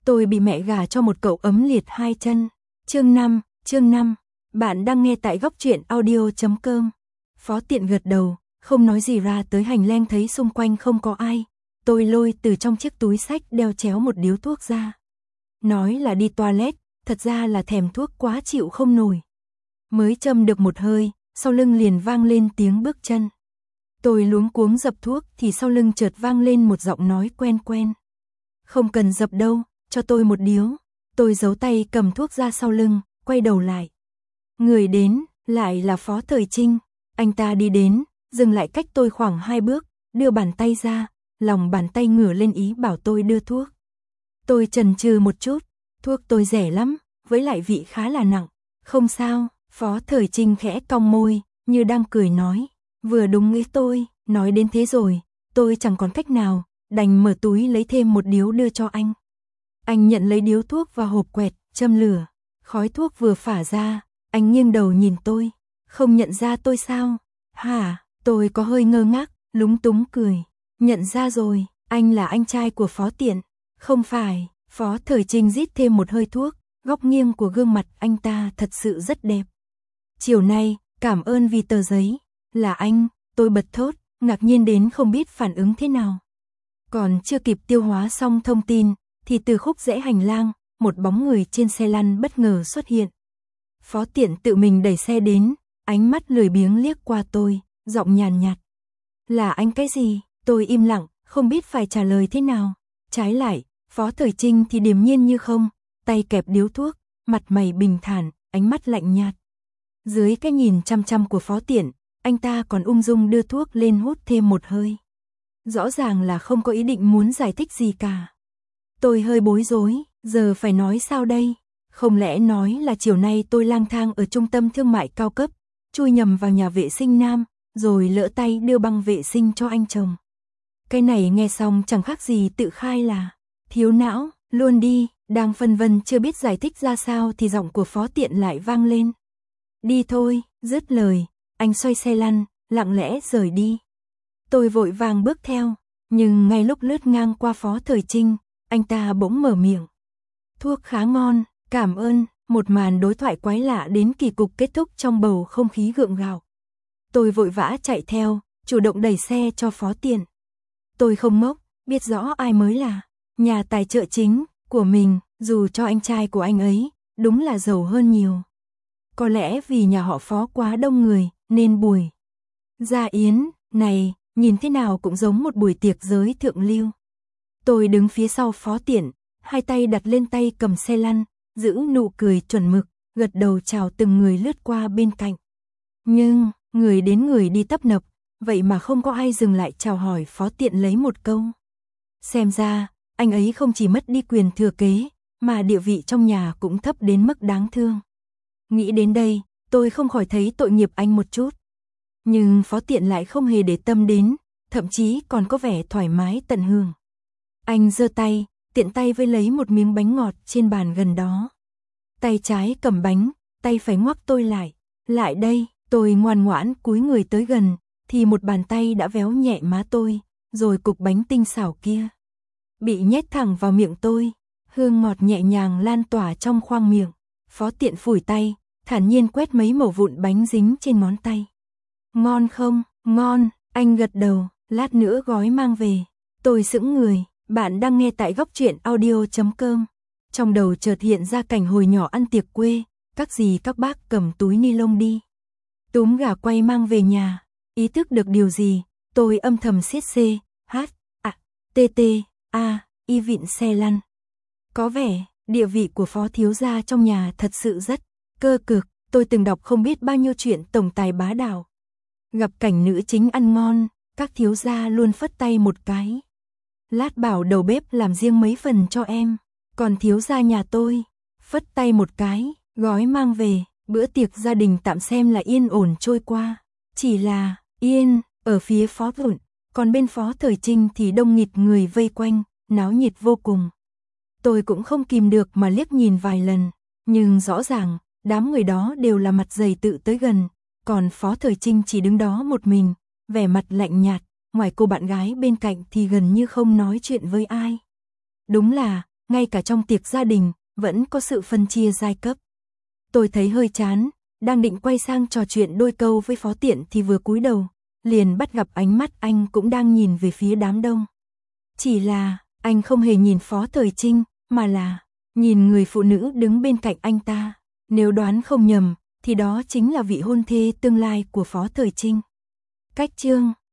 Tôi bị mẹ gả cho một cậu ấm liệt hai chân. Chương 5, bạn đang nghe tại góc truyện audio.com. Phó Tiện gật đầu, không nói gì, ra tới hành lang thấy xung quanh không có ai. Tôi lôi từ trong chiếc túi xách đeo chéo một điếu thuốc ra. Nói là đi toilet, thật ra là thèm thuốc quá chịu không nổi. Mới châm được một hơi, sau lưng liền vang lên tiếng bước chân. Tôi luống cuống dập thuốc thì sau lưng chợt vang lên một giọng nói quen quen. Không cần dập đâu, cho tôi một điếu. Tôi giấu tay cầm thuốc ra sau lưng, quay đầu lại. Người đến, lại là Phó Thời Trinh. Anh ta đi đến, dừng lại cách tôi khoảng 2 bước, đưa bàn tay ra, lòng bàn tay ngửa lên ý bảo tôi đưa thuốc. Tôi chần chừ một chút, thuốc tôi rẻ lắm, với lại vị khá là nặng. Không sao, Phó Thời Trinh khẽ cong môi, như đang cười nói. Vừa đúng ý tôi, nói đến thế rồi, tôi chẳng còn cách nào, đành mở túi lấy thêm một điếu đưa cho anh. Anh nhận lấy điếu thuốc và hộp quẹt, châm lửa. Khói thuốc vừa phả ra, anh nghiêng đầu nhìn tôi. Không nhận ra tôi sao? Hả? Tôi có hơi ngơ ngác, lúng túng cười. Nhận ra rồi, anh là anh trai của Phó Tiện. Không phải, Phó Thời Trinh rít thêm một hơi thuốc, góc nghiêng của gương mặt anh ta thật sự rất đẹp. Chiều nay, cảm ơn vì tờ giấy. Là anh, tôi bật thốt, ngạc nhiên đến không biết phản ứng thế nào. Còn chưa kịp tiêu hóa xong thông tin, thì từ khúc rẽ hành lang, một bóng người trên xe lăn bất ngờ xuất hiện. Phó Tiện tự mình đẩy xe đến, ánh mắt lười biếng liếc qua tôi, giọng nhàn nhạt. Là anh cái gì? Tôi im lặng, không biết phải trả lời thế nào. Trái lại, Phó Thời Trinh thì điềm nhiên như không, tay kẹp điếu thuốc, mặt mày bình thản, ánh mắt lạnh nhạt. Dưới cái nhìn chăm chăm của Phó Tiện, anh ta còn ung dung đưa thuốc lên hút thêm một hơi. Rõ ràng là không có ý định muốn giải thích gì cả. Tôi hơi bối rối, giờ phải nói sao đây? Không lẽ nói là chiều nay tôi lang thang ở trung tâm thương mại cao cấp, chui nhầm vào nhà vệ sinh nam, rồi lỡ tay đưa băng vệ sinh cho anh chồng. Cái này nghe xong chẳng khác gì tự khai là thiếu não, luôn đi, đang phân vân chưa biết giải thích ra sao thì giọng của Phó Tiện lại vang lên. Đi thôi, dứt lời, anh xoay xe lăn, lặng lẽ rời đi. Tôi vội vàng bước theo, nhưng ngay lúc lướt ngang qua Phó Thời Trinh, anh ta bỗng mở miệng. Thuốc khá ngon, cảm ơn. Một màn đối thoại quái lạ đến kỳ cục kết thúc trong bầu không khí gượng gạo. Tôi vội vã chạy theo, chủ động đẩy xe cho Phó Tiện. Tôi không ngốc, biết rõ ai mới là nhà tài trợ chính của mình, dù cho anh trai của anh ấy đúng là giàu hơn nhiều. Có lẽ vì nhà họ Phó quá đông người nên buổi gia yến này nhìn thế nào cũng giống một buổi tiệc giới thượng lưu. Tôi đứng phía sau Phó Tiện, hai tay đặt lên tay cầm xe lăn, giữ nụ cười chuẩn mực, gật đầu chào từng người lướt qua bên cạnh. Nhưng, người đến người đi tấp nập, vậy mà không có ai dừng lại chào hỏi Phó Tiện lấy một câu. Xem ra, anh ấy không chỉ mất đi quyền thừa kế, mà địa vị trong nhà cũng thấp đến mức đáng thương. Nghĩ đến đây, tôi không khỏi thấy tội nghiệp anh một chút. Nhưng Phó Tiện lại không hề để tâm đến, thậm chí còn có vẻ thoải mái tận hưởng. Anh giơ tay, tiện tay với lấy một miếng bánh ngọt trên bàn gần đó. Tay trái cầm bánh, tay phải ngoắc tôi lại. Lại đây, tôi ngoan ngoãn cúi người tới gần, thì một bàn tay đã véo nhẹ má tôi, rồi cục bánh tinh xảo kia bị nhét thẳng vào miệng tôi. Hương ngọt nhẹ nhàng lan tỏa trong khoang miệng. Phó Tiện phủi tay, thản nhiên quét mấy mẩu vụn bánh dính trên ngón tay. Ngon không? Ngon, anh gật đầu, lát nữa gói mang về. Tôi sững người. Bạn đang nghe tại góc truyện audio.com. Trong đầu chợt hiện ra cảnh hồi nhỏ ăn tiệc quê, các dì các bác cầm túi ni lông đi túm gà quay mang về nhà. Ý thức được điều gì, tôi âm thầm siết C, H, A, T, T, A, Y vịn xe lăn. Có vẻ, địa vị của Phó thiếu gia trong nhà thật sự rất cơ cực. Tôi từng đọc không biết bao nhiêu chuyện tổng tài bá đạo. Gặp cảnh nữ chính ăn ngon, các thiếu gia luôn phất tay một cái. Lát bảo đầu bếp làm riêng mấy phần cho em. Còn thiếu gia nhà tôi, phất tay một cái, gói mang về. Bữa tiệc gia đình tạm xem là yên ổn trôi qua. Chỉ là, yên, ở phía Phó Thuận, còn bên Phó Thời Trinh thì đông nghịt người vây quanh, náo nhiệt vô cùng. Tôi cũng không kìm được mà liếc nhìn vài lần, nhưng rõ ràng, đám người đó đều là mặt dày tự tới gần, còn Phó Thời Trinh chỉ đứng đó một mình, vẻ mặt lạnh nhạt, ngoài cô bạn gái bên cạnh thì gần như không nói chuyện với ai. Đúng là, ngay cả trong tiệc gia đình, vẫn có sự phân chia giai cấp. Tôi thấy hơi chán, đang định quay sang trò chuyện đôi câu với Phó Tiện thì vừa cúi đầu, liền bắt gặp ánh mắt anh cũng đang nhìn về phía đám đông. Chỉ là, anh không hề nhìn Phó Thời Trinh, mà là nhìn người phụ nữ đứng bên cạnh anh ta. Nếu đoán không nhầm, thì đó chính là vị hôn thê tương lai của Phó Thời Trinh. Cách chương